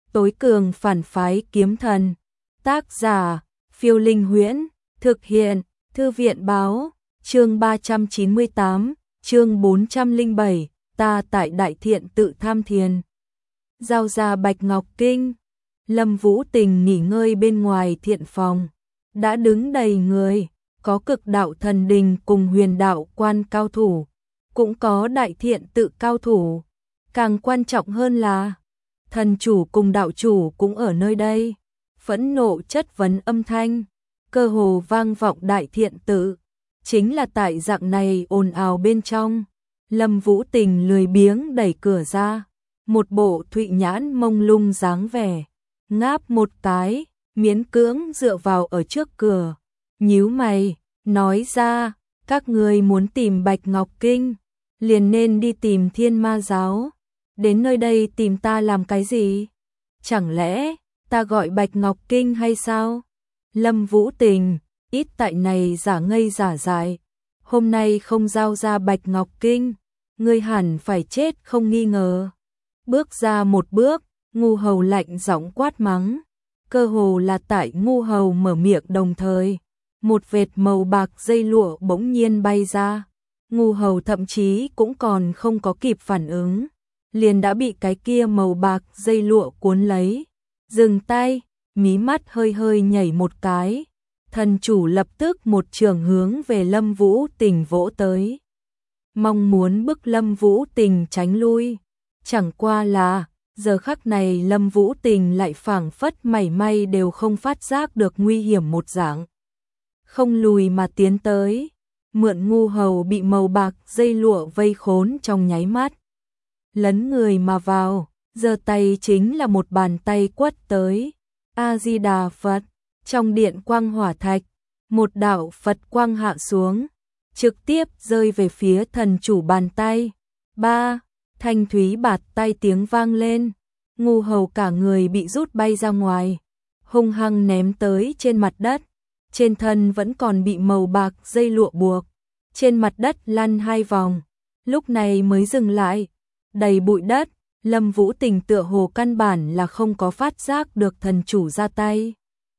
Tối cường phản phái kiếm thần. Tác giả, Phiêu Linh Huyễn. Thực hiện, Thư viện Báo. Chương 398, chương 407, ta tại Đại Thiện tự tham thiền. Giao ra Bạch Ngọc Kinh. Lâm Vũ Tình nghỉ ngơi bên ngoài thiện phòng. Đã đứng đầy người, có Cực Đạo Thần Đình cùng Huyền Đạo Quan cao thủ, cũng có Đại Thiện tự cao thủ. Càng quan trọng hơn là thần chủ cùng đạo chủ cũng ở nơi đây. Phẫn nộ chất vấn âm thanh cơ hồ vang vọng Đại Thiện tự. Chính là tại dạng này ồn ào bên trong, Lâm Vũ Tình lười biếng đẩy cửa ra, một bộ thụy nhãn mông lung dáng vẻ, ngáp một cái, miễn cưỡng dựa vào ở trước cửa, nhíu mày, nói ra, các ngươi muốn tìm Bạch Ngọc Kinh, liền nên đi tìm Thiên Ma giáo, đến nơi đây tìm ta làm cái gì? Chẳng lẽ ta gọi Bạch Ngọc Kinh hay sao? Lâm Vũ Tình ít tại này giả ngây giả dại, hôm nay không giao ra Bạch Ngọc Kinh, ngươi hẳn phải chết không nghi ngờ. Bước ra một bước, Ngu Hầu lạnh giọng quát mắng, cơ hồ là tại Ngu Hầu mở miệng đồng thời, một vệt màu bạc dây lụa bỗng nhiên bay ra. Ngu Hầu thậm chí cũng còn không có kịp phản ứng, liền đã bị cái kia màu bạc dây lụa cuốn lấy. Dừng tay, mí mắt hơi hơi nhảy một cái. Thần chủ lập tức một trường hướng về Lâm Vũ Tình vỗ tới, mong muốn bức Lâm Vũ Tình tránh lui. Chẳng qua là, giờ khắc này Lâm Vũ Tình lại phảng phất mảy may đều không phát giác được nguy hiểm một dạng. Không lùi mà tiến tới, mượn Ngu Hầu bị màu bạc dây lụa vây khốn trong nháy mắt. Lấn người mà vào, giơ tay chính là một bàn tay quất tới. A-di-đà Phật. Trong điện quang hỏa thạch, một đạo Phật quang hạ xuống, trực tiếp rơi về phía thần chủ bàn tay. Ba, thanh thúy bạt tay tiếng vang lên, Ngu Hầu cả người bị rút bay ra ngoài, hung hăng ném tới trên mặt đất, trên thân vẫn còn bị màu bạc dây lụa buộc, trên mặt đất lăn 2 vòng, lúc này mới dừng lại, đầy bụi đất. Lâm Vũ Tình tựa hồ căn bản là không có phát giác được thần chủ ra tay.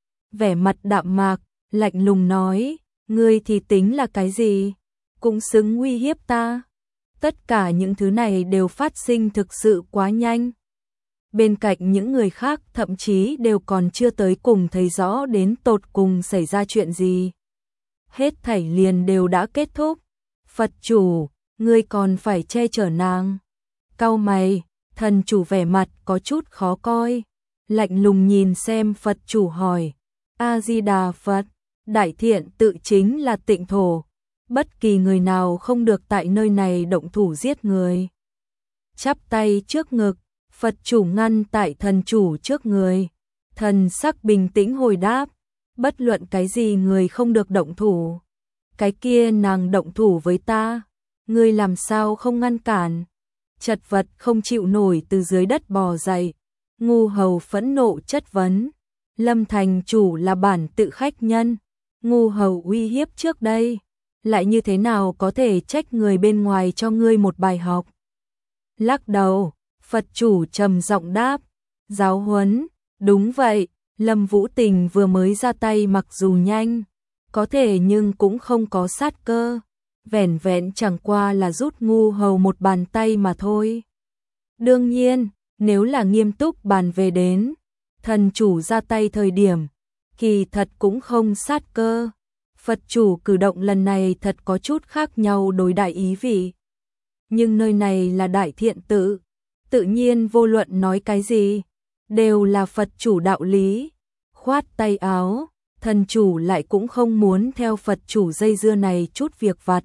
Vẻ mặt đạm mạc, lạnh lùng nói, ngươi thì tính là cái gì? Cũng xứng uy hiếp ta. Tất cả những thứ này đều phát sinh thực sự quá nhanh. Bên cạnh những người khác thậm chí đều còn chưa tới cùng thấy rõ đến tột cùng xảy ra chuyện gì. Hết thảy liền đều đã kết thúc. Phật chủ, ngươi còn phải che chở nàng. Cau mày, thần chủ vẻ mặt có chút khó coi, lạnh lùng nhìn xem Phật chủ hỏi. A-di-đà Phật, Đại Thiện tự chính là tịnh thổ, bất kỳ người nào không được tại nơi này động thủ giết người. Chắp tay trước ngực, Phật chủ ngăn tại thần chủ trước người, thần sắc bình tĩnh hồi đáp, bất luận cái gì người không được động thủ. Cái kia nàng động thủ với ta, ngươi làm sao không ngăn cản? Chật vật không chịu nổi từ dưới đất bò dậy, Ngu Hầu phẫn nộ chất vấn. Lâm thành chủ là bản tự khách nhân, Ngu Hầu uy hiếp trước đây, lại như thế nào có thể trách người bên ngoài cho ngươi một bài học? Lắc đầu, Phật chủ trầm giọng đáp, giáo huấn, đúng vậy, Lâm Vũ Tình vừa mới ra tay mặc dù nhanh, có thể nhưng cũng không có sát cơ, vẻn vẹn chẳng qua là rút Ngu Hầu một bàn tay mà thôi. Đương nhiên, nếu là nghiêm túc bàn về đến, thần chủ ra tay thời điểm, kỳ thật cũng không sát cơ. Phật chủ cử động lần này thật có chút khác nhau đối đại ý vị. Nhưng nơi này là Đại Thiện tự, tự nhiên vô luận nói cái gì, đều là Phật chủ đạo lý. Khoát tay áo, thần chủ lại cũng không muốn theo Phật chủ dây dưa này chút việc vặt.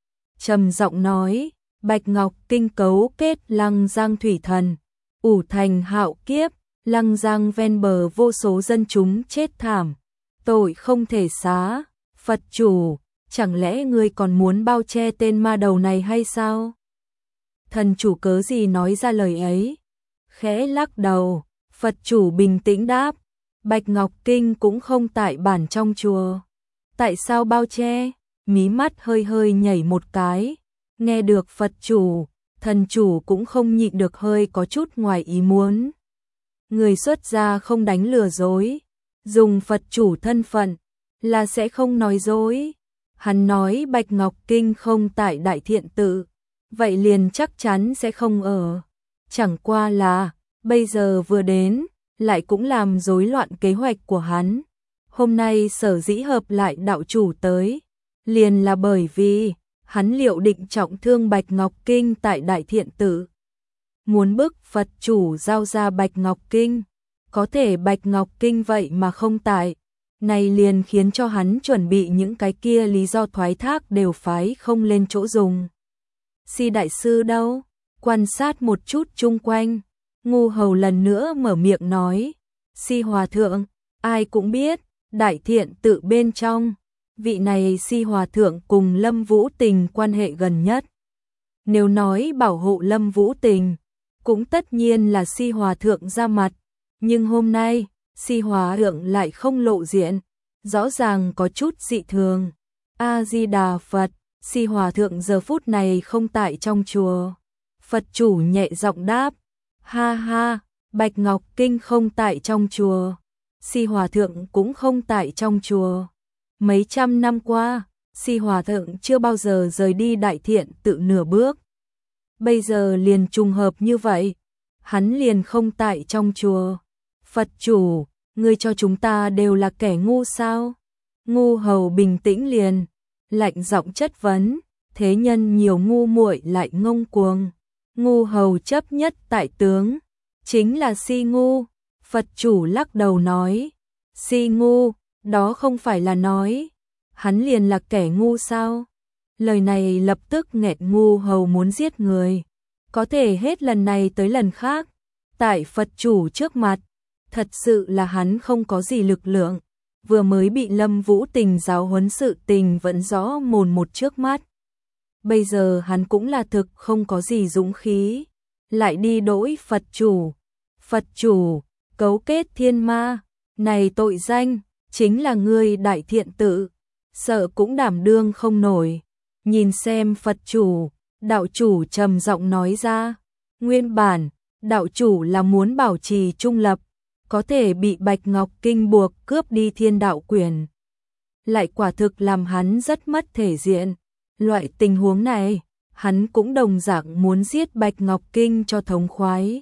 Trầm giọng nói, Bạch Ngọc Kinh cấu kết Lăng Giang thủy thần, ủ thành hạo kiếp, Lăng Giang ven bờ vô số dân chúng chết thảm, tội không thể xá. Phật chủ, chẳng lẽ ngươi còn muốn bao che tên ma đầu này hay sao? Thần chủ cớ gì nói ra lời ấy? Khẽ lắc đầu, Phật chủ bình tĩnh đáp, Bạch Ngọc Kinh cũng không tại bản trong chùa. Tại sao bao che? Mí mắt hơi hơi nhảy một cái, nghe được Phật chủ, thần chủ cũng không nhịn được hơi có chút ngoài ý muốn. người xuất gia không đánh lừa dối, dùng Phật chủ thân phận là sẽ không nói dối. Hắn nói Bạch Ngọc Kinh không tại Đại Thiện Tự, vậy liền chắc chắn sẽ không ở. Chẳng qua là, bây giờ vừa đến, lại cũng làm rối loạn kế hoạch của hắn. Hôm nay sở dĩ hợp lại đạo chủ tới, liền là bởi vì hắn liệu định trọng thương Bạch Ngọc Kinh tại Đại Thiện Tự. Muốn bức Phật chủ giao ra Bạch Ngọc Kinh, có thể Bạch Ngọc Kinh vậy mà không tại. Này liền khiến cho hắn chuẩn bị những cái kia lý do thoái thác đều phái không lên chỗ dùng. Si đại sư đâu? Quan sát một chút chung quanh, Ngu Hầu lần nữa mở miệng nói, Si hòa thượng, ai cũng biết, Đại Thiện Tự bên trong, vị này Si hòa thượng cùng Lâm Vũ Tình quan hệ gần nhất. Nếu nói bảo hộ Lâm Vũ Tình, cũng tất nhiên là Si hòa thượng ra mặt, nhưng hôm nay, Si hòa thượng lại không lộ diện, rõ ràng có chút dị thường. A Di Đà Phật, Si hòa thượng giờ phút này không tại trong chùa. Phật chủ nhẹ giọng đáp, ha ha, Bạch Ngọc Kinh không tại trong chùa, Si hòa thượng cũng không tại trong chùa. Mấy trăm năm qua, Si hòa thượng chưa bao giờ rời đi Đại Thiện Tự nửa bước. Bây giờ liền trùng hợp như vậy, hắn liền không tại trong chùa. Phật chủ, ngươi cho chúng ta đều là kẻ ngu sao? Ngu Hầu bình tĩnh liền, lạnh giọng chất vấn, thế nhân nhiều ngu muội lại ngông cuồng. Ngu Hầu chấp nhất tại tướng, chính là Si ngu. Phật chủ lắc đầu nói, Si ngu, đó không phải là nói, hắn liền là kẻ ngu sao? Lời này lập tức nghẹn Ngu Hầu muốn giết người. Có thể hết lần này tới lần khác, tại Phật chủ trước mặt, thật sự là hắn không có gì lực lượng, vừa mới bị Lâm Vũ Tình giáo huấn sự tình vẫn rõ mồn một trước mắt. Bây giờ hắn cũng là thực không có gì dũng khí, lại đi đỗi Phật chủ. Phật chủ, cấu kết thiên ma, này tội danh, chính là ngươi Đại Thiện Tự, sợ cũng đảm đương không nổi. Nhìn xem Phật chủ, đạo chủ trầm giọng nói ra, nguyên bản, đạo chủ là muốn bảo trì trung lập, có thể bị Bạch Ngọc Kinh buộc cướp đi thiên đạo quyền. Lại quả thực làm hắn rất mất thể diện. Loại tình huống này, hắn cũng đồng dạng muốn giết Bạch Ngọc Kinh cho thống khoái.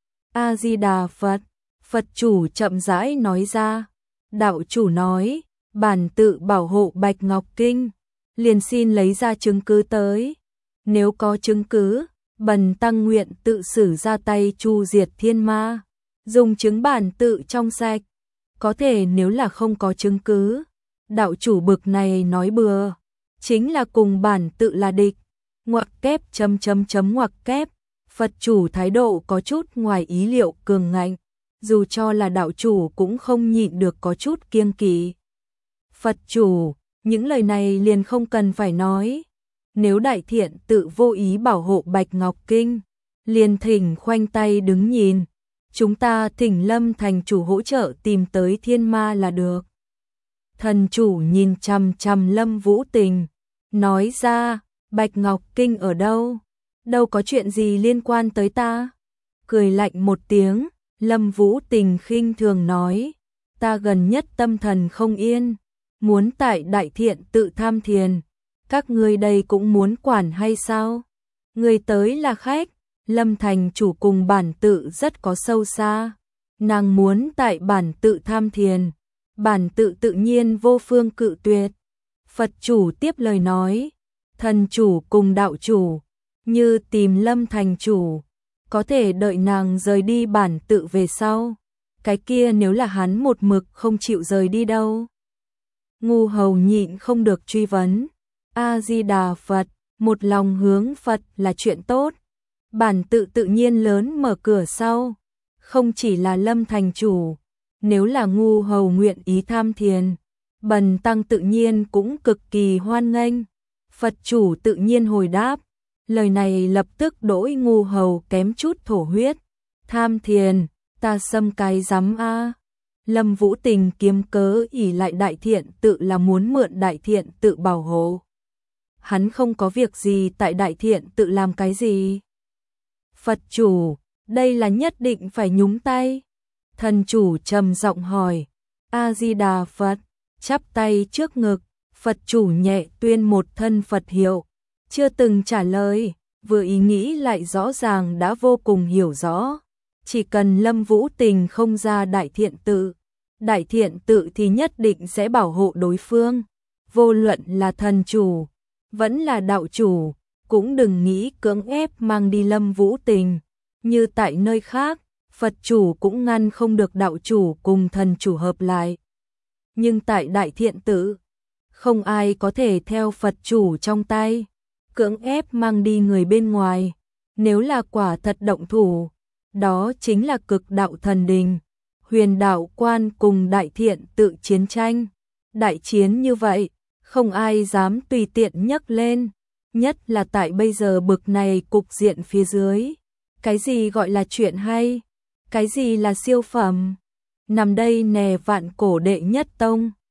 A Di Đà Phật, Phật chủ chậm rãi nói ra, đạo chủ nói, bản tự bảo hộ Bạch Ngọc Kinh, liền xin lấy ra chứng cứ tới. Nếu có chứng cứ, bần tăng nguyện tự xử ra tay chu diệt thiên ma, dùng chứng bản tự trong sạch. Có thể nếu là không có chứng cứ, đạo chủ bực này nói bừa, chính là cùng bản tự là địch. Ngoặc kép ngoặc kép, Phật chủ thái độ có chút ngoài ý liệu cường ngạnh, dù cho là đạo chủ cũng không nhịn được có chút kiêng kỵ. Phật chủ, những lời này liền không cần phải nói. Nếu Đại Thiện Tự vô ý bảo hộ Bạch Ngọc Kinh, liền thỉnh khoanh tay đứng nhìn. Chúng ta thỉnh Lâm thành chủ hỗ trợ tìm tới thiên ma là được. Thần chủ nhìn chằm chằm Lâm Vũ Tình, nói ra, Bạch Ngọc Kinh ở đâu? Đâu có chuyện gì liên quan tới ta? Cười lạnh một tiếng, Lâm Vũ Tình khinh thường nói, ta gần nhất tâm thần không yên, muốn tại Đại Thiện Tự tham thiền, các ngươi đây cũng muốn quản hay sao? Người tới là khách, Lâm thành chủ cùng bản tự rất có sâu xa, nàng muốn tại bản tự tham thiền, bản tự tự nhiên vô phương cự tuyệt. Phật chủ tiếp lời nói, thần chủ cùng đạo chủ, như tìm Lâm thành chủ, có thể đợi nàng rời đi bản tự về sau, cái kia nếu là hắn một mực không chịu rời đi đâu. Ngu Hầu nhịn không được truy vấn, A Di Đà Phật, một lòng hướng Phật là chuyện tốt, bản tự tự nhiên lớn mở cửa sau, không chỉ là Lâm thành chủ, nếu là Ngu Hầu nguyện ý tham thiền, bần tăng tự nhiên cũng cực kỳ hoan nghênh. Phật chủ tự nhiên hồi đáp, lời này lập tức đỗi Ngu Hầu kém chút thổ huyết. Tham thiền, ta xâm cái rắm a. Lâm Vũ Tình kiếm cớ ỷ lại Đại Thiện Tự là muốn mượn Đại Thiện Tự bảo hộ. Hắn không có việc gì tại Đại Thiện Tự làm cái gì. Phật chủ, đây là nhất định phải nhúng tay. Thần chủ trầm giọng hỏi. A Di Đà Phật, chắp tay trước ngực, Phật chủ nhẹ tuyên một thân Phật hiệu, chưa từng trả lời, vừa ý nghĩ lại rõ ràng đã vô cùng hiểu rõ. Chỉ cần Lâm Vũ Tình không ra đại thiện tự thì nhất định sẽ bảo hộ đối phương. Vô luận là thần chủ, vẫn là đạo chủ, cũng đừng nghĩ cưỡng ép mang đi Lâm Vũ Tình. Như tại nơi khác, Phật chủ cũng ngăn không được đạo chủ cùng thần chủ hợp lại. Nhưng tại đại thiện tự, không ai có thể theo Phật chủ trong tay, cưỡng ép mang đi người bên ngoài. Nếu là quả thật động thủ, đó chính là cực đạo thần đình, Huyền đạo quan cùng đại thiện tự chiến tranh. Đại chiến như vậy, không ai dám tùy tiện nhấc lên, nhất là tại bây giờ bực này cục diện phía dưới. Cái gì gọi là chuyện hay? Cái gì là siêu phẩm? Nằm đây nè vạn cổ đệ nhất tông.